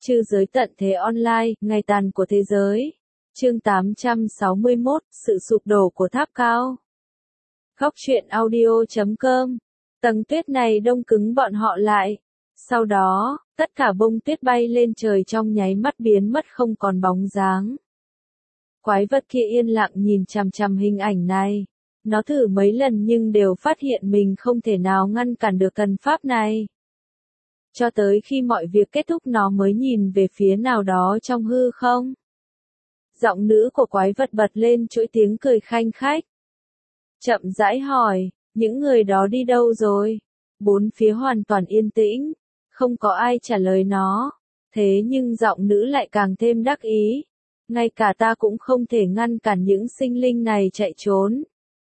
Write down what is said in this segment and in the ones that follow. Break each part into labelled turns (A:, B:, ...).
A: Trư giới tận thế online, ngày tàn của thế giới. Chương 861, sự sụp đổ của tháp cao. Góc truyện audio.com. Tầng tuyết này đông cứng bọn họ lại. Sau đó, tất cả bông tuyết bay lên trời trong nháy mắt biến mất không còn bóng dáng. Quái vật kia yên lặng nhìn chằm chằm hình ảnh này. Nó thử mấy lần nhưng đều phát hiện mình không thể nào ngăn cản được thần pháp này. Cho tới khi mọi việc kết thúc nó mới nhìn về phía nào đó trong hư không. Giọng nữ của quái vật bật lên chuỗi tiếng cười khanh khách. Chậm rãi hỏi, những người đó đi đâu rồi? Bốn phía hoàn toàn yên tĩnh, không có ai trả lời nó. Thế nhưng giọng nữ lại càng thêm đắc ý. Ngay cả ta cũng không thể ngăn cản những sinh linh này chạy trốn.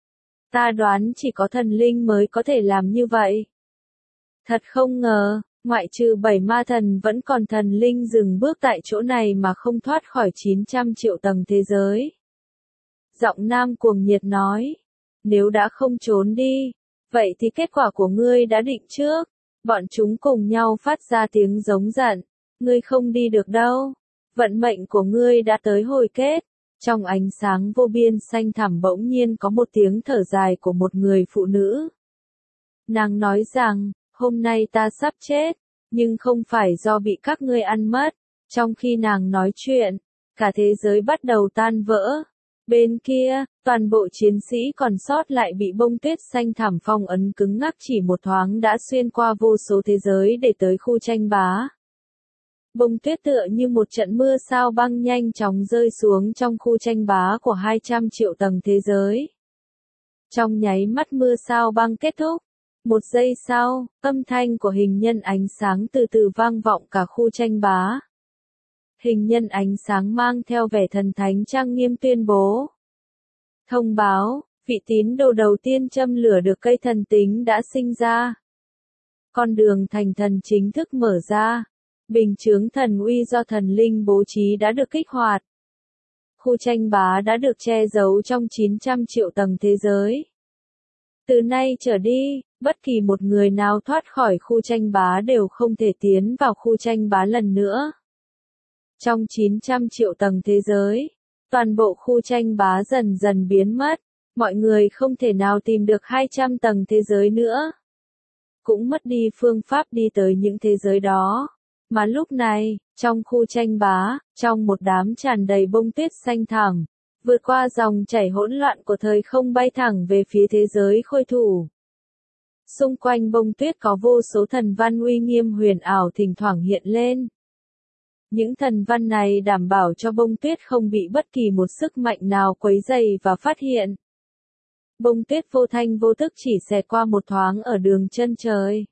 A: Ta đoán chỉ có thần linh mới có thể làm như vậy. Thật không ngờ, ngoại trừ 7 ma thần vẫn còn thần linh dừng bước tại chỗ này mà không thoát khỏi 900 triệu tầng thế giới. Giọng nam cuồng nhiệt nói, nếu đã không trốn đi, vậy thì kết quả của ngươi đã định trước. Bọn chúng cùng nhau phát ra tiếng giống giận, ngươi không đi được đâu, vận mệnh của ngươi đã tới hồi kết. Trong ánh sáng vô biên xanh thẳm bỗng nhiên có một tiếng thở dài của một người phụ nữ. Nàng nói rằng, hôm nay ta sắp chết, nhưng không phải do bị các ngươi ăn mất. Trong khi nàng nói chuyện, cả thế giới bắt đầu tan vỡ. Bên kia, toàn bộ chiến sĩ còn sót lại bị bông tuyết xanh thẳm phong ấn cứng ngắc chỉ một thoáng đã xuyên qua vô số thế giới để tới khu tranh bá. Bông tuyết tựa như một trận mưa sao băng nhanh chóng rơi xuống trong khu tranh bá của 200 triệu tầng thế giới. Trong nháy mắt mưa sao băng kết thúc. Một giây sau, âm thanh của hình nhân ánh sáng từ từ vang vọng cả khu tranh bá. Hình nhân ánh sáng mang theo vẻ thần thánh trang nghiêm tuyên bố. Thông báo, vị tín đồ đầu tiên châm lửa được cây thần tính đã sinh ra. Con đường thành thần chính thức mở ra. Bình chướng thần uy do thần linh bố trí đã được kích hoạt. Khu tranh bá đã được che giấu trong 900 triệu tầng thế giới. Từ nay trở đi, bất kỳ một người nào thoát khỏi khu tranh bá đều không thể tiến vào khu tranh bá lần nữa. Trong 900 triệu tầng thế giới, toàn bộ khu tranh bá dần dần biến mất, mọi người không thể nào tìm được 200 tầng thế giới nữa. Cũng mất đi phương pháp đi tới những thế giới đó. Mà lúc này, trong khu tranh bá, trong một đám tràn đầy bông tuyết xanh thẳm, vượt qua dòng chảy hỗn loạn của thời không bay thẳng về phía thế giới khôi thủ. Xung quanh bông tuyết có vô số thần văn uy nghiêm huyền ảo thỉnh thoảng hiện lên. Những thần văn này đảm bảo cho bông tuyết không bị bất kỳ một sức mạnh nào quấy rầy và phát hiện. Bông tuyết vô thanh vô tức chỉ xẹt qua một thoáng ở đường chân trời.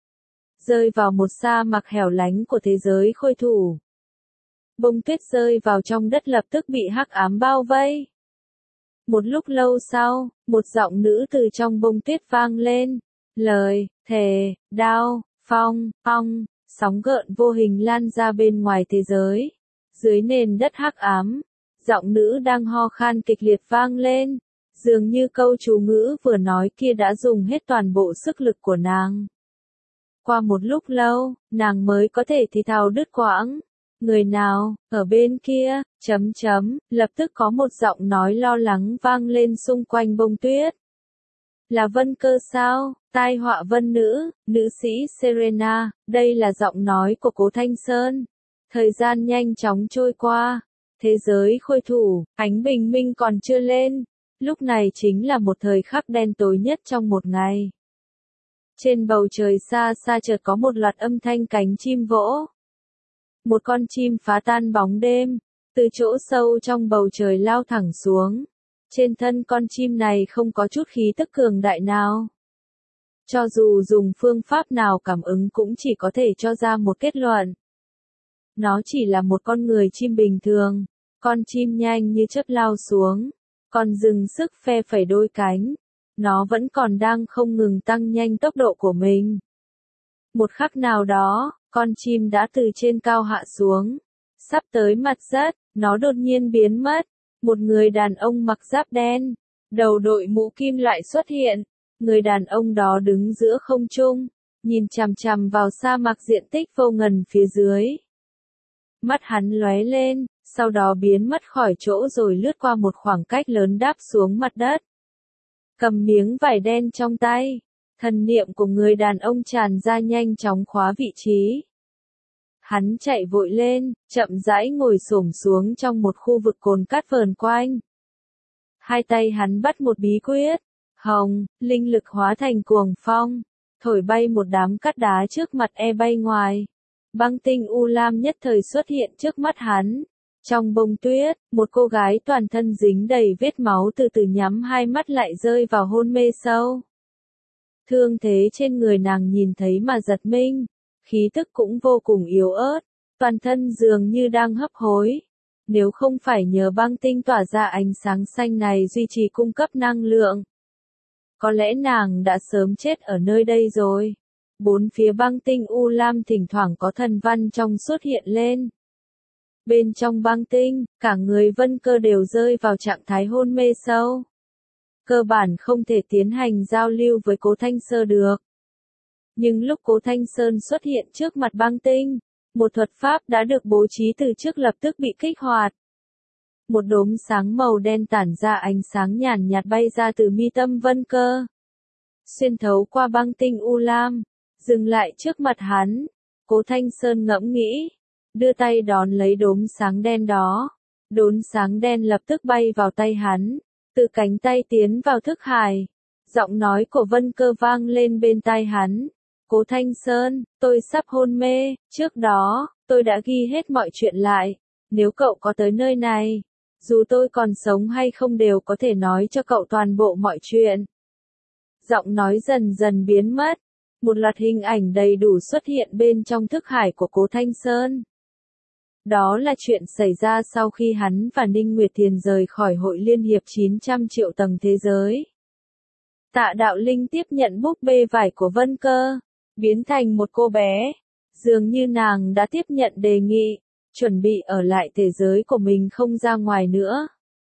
A: Rơi vào một sa mạc hẻo lánh của thế giới khôi thủ. Bông tuyết rơi vào trong đất lập tức bị hắc ám bao vây. Một lúc lâu sau, một giọng nữ từ trong bông tuyết vang lên. Lời, thề, đao, phong, ong, sóng gợn vô hình lan ra bên ngoài thế giới. Dưới nền đất hắc ám, giọng nữ đang ho khan kịch liệt vang lên. Dường như câu chú ngữ vừa nói kia đã dùng hết toàn bộ sức lực của nàng. Qua một lúc lâu, nàng mới có thể thì thào đứt quãng. Người nào, ở bên kia, lập tức có một giọng nói lo lắng vang lên xung quanh bông tuyết. Là Vân Cơ sao, tai họa Vân nữ, nữ sĩ Serena, đây là giọng nói của Cố Thanh Sơn. Thời gian nhanh chóng trôi qua, thế giới khôi thủ, ánh bình minh còn chưa lên, lúc này chính là một thời khắc đen tối nhất trong một ngày. Trên bầu trời xa xa chợt có một loạt âm thanh cánh chim vỗ. Một con chim phá tan bóng đêm, từ chỗ sâu trong bầu trời lao thẳng xuống. Trên thân con chim này không có chút khí tức cường đại nào. Cho dù dùng phương pháp nào cảm ứng cũng chỉ có thể cho ra một kết luận. Nó chỉ là một con người chim bình thường. Con chim nhanh như chớp lao xuống. Còn dừng sức phe phẩy đôi cánh. Nó vẫn còn đang không ngừng tăng nhanh tốc độ của mình. Một khắc nào đó, con chim đã từ trên cao hạ xuống. Sắp tới mặt đất, nó đột nhiên biến mất. Một người đàn ông mặc giáp đen, đầu đội mũ kim loại xuất hiện. Người đàn ông đó đứng giữa không trung, nhìn chằm chằm vào sa mạc diện tích vô ngần phía dưới. Mắt hắn lóe lên, sau đó biến mất khỏi chỗ rồi lướt qua một khoảng cách lớn đáp xuống mặt đất. Cầm miếng vải đen trong tay, thần niệm của người đàn ông tràn ra nhanh chóng khóa vị trí. Hắn chạy vội lên, chậm rãi ngồi xổm xuống trong một khu vực cồn cát vờn quanh. Hai tay hắn bắt một bí quyết, hồng, linh lực hóa thành cuồng phong, thổi bay một đám cát đá trước mặt bay ngoài. Băng tinh u lam nhất thời xuất hiện trước mắt hắn. Trong bông tuyết, một cô gái toàn thân dính đầy vết máu từ từ nhắm hai mắt lại rơi vào hôn mê sâu. Thương thế trên người nàng nhìn thấy mà giật mình, khí tức cũng vô cùng yếu ớt, toàn thân dường như đang hấp hối. Nếu không phải nhờ băng tinh tỏa ra ánh sáng xanh này duy trì cung cấp năng lượng, có lẽ nàng đã sớm chết ở nơi đây rồi. Bốn phía băng tinh u lam thỉnh thoảng có thần văn trong xuất hiện lên. Bên trong băng tinh, cả người Vân Cơ đều rơi vào trạng thái hôn mê sâu. Cơ bản không thể tiến hành giao lưu với Cố Thanh Sơ được. Nhưng lúc Cố Thanh Sơn xuất hiện trước mặt băng tinh, một thuật pháp đã được bố trí từ trước lập tức bị kích hoạt. Một đốm sáng màu đen tản ra ánh sáng nhàn nhạt bay ra từ mi tâm Vân Cơ. Xuyên thấu qua băng tinh u lam, dừng lại trước mặt hắn. Cố Thanh Sơn ngẫm nghĩ, đưa tay đón lấy đốm sáng đen đó. Đốm sáng đen lập tức bay vào tay hắn, từ cánh tay tiến vào thức hải. Giọng nói của Vân Cơ vang lên bên tai hắn. Cố Thanh Sơn, tôi sắp hôn mê, trước đó, tôi đã ghi hết mọi chuyện lại. Nếu cậu có tới nơi này, dù tôi còn sống hay không đều có thể nói cho cậu toàn bộ mọi chuyện. Giọng nói dần dần biến mất. Một loạt hình ảnh đầy đủ xuất hiện bên trong thức hải của Cố Thanh Sơn. Đó là chuyện xảy ra sau khi hắn và Ninh Nguyệt Thiền rời khỏi hội liên hiệp 900 triệu tầng thế giới. Tạ Đạo Linh tiếp nhận búp bê vải của Vân Cơ, biến thành một cô bé. Dường như nàng đã tiếp nhận đề nghị, chuẩn bị ở lại thế giới của mình không ra ngoài nữa.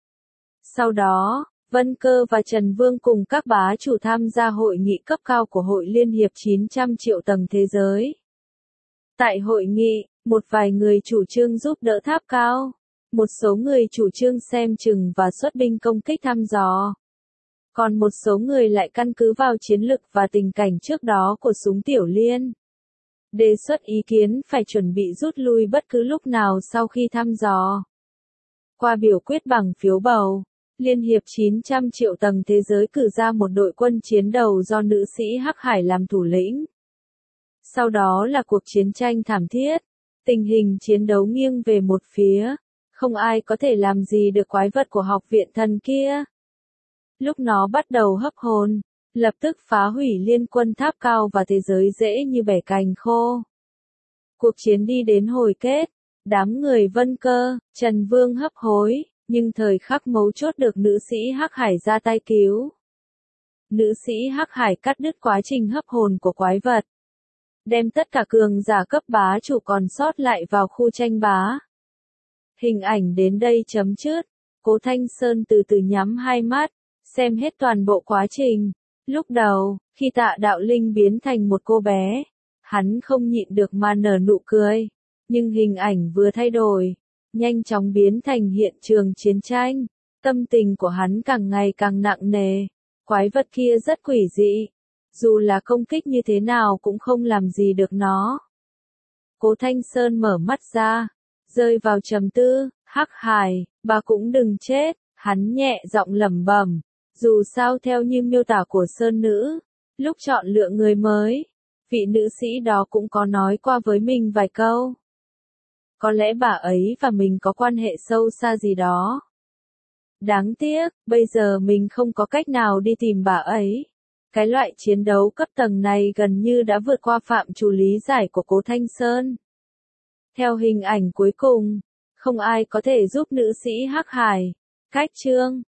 A: Sau đó, Vân Cơ và Trần Vương cùng các bá chủ tham gia hội nghị cấp cao của hội liên hiệp 900 triệu tầng thế giới. Tại hội nghị, một vài người chủ trương giúp đỡ tháp cao, một số người chủ trương xem chừng và xuất binh công kích thăm dò. Còn một số người lại căn cứ vào chiến lực và tình cảnh trước đó của súng Tiểu Liên. Đề xuất ý kiến phải chuẩn bị rút lui bất cứ lúc nào sau khi thăm dò. Qua biểu quyết bằng phiếu bầu, Liên hiệp 900 triệu tầng thế giới cử ra một đội quân chiến đầu do nữ sĩ Hắc Hải làm thủ lĩnh. Sau đó là cuộc chiến tranh thảm thiết, tình hình chiến đấu nghiêng về một phía, không ai có thể làm gì được quái vật của học viện thần kia. Lúc nó bắt đầu hấp hồn, lập tức phá hủy liên quân tháp cao và thế giới dễ như bẻ cành khô. Cuộc chiến đi đến hồi kết, đám người Vân Cơ, Trần Vương hấp hối, nhưng thời khắc mấu chốt được nữ sĩ Hắc Hải ra tay cứu. Nữ sĩ Hắc Hải cắt đứt quá trình hấp hồn của quái vật, đem tất cả cường giả cấp bá chủ còn sót lại vào khu tranh bá. Hình ảnh đến đây chấm dứt. Cố Thanh Sơn từ từ nhắm hai mắt, xem hết toàn bộ quá trình. Lúc đầu, khi Tạ Đạo Linh biến thành một cô bé, hắn không nhịn được mà nở nụ cười. Nhưng hình ảnh vừa thay đổi, nhanh chóng biến thành hiện trường chiến tranh. Tâm tình của hắn càng ngày càng nặng nề. Quái vật kia rất quỷ dị. Dù là công kích như thế nào cũng không làm gì được nó. Cố Thanh Sơn mở mắt ra, rơi vào trầm tư. Hắc Hải, bà cũng đừng chết. Hắn nhẹ giọng lẩm bẩm. Dù sao theo như miêu tả của Sơn Nữ, lúc chọn lựa người mới, vị nữ sĩ đó cũng có nói qua với mình vài câu. Có lẽ bà ấy và mình có quan hệ sâu xa gì đó. Đáng tiếc, bây giờ mình không có cách nào đi tìm bà ấy. Cái loại chiến đấu cấp tầng này gần như đã vượt qua phạm trù lý giải của Cố Thanh Sơn. Theo hình ảnh cuối cùng, không ai có thể giúp nữ sĩ Hắc Hải. Cách chương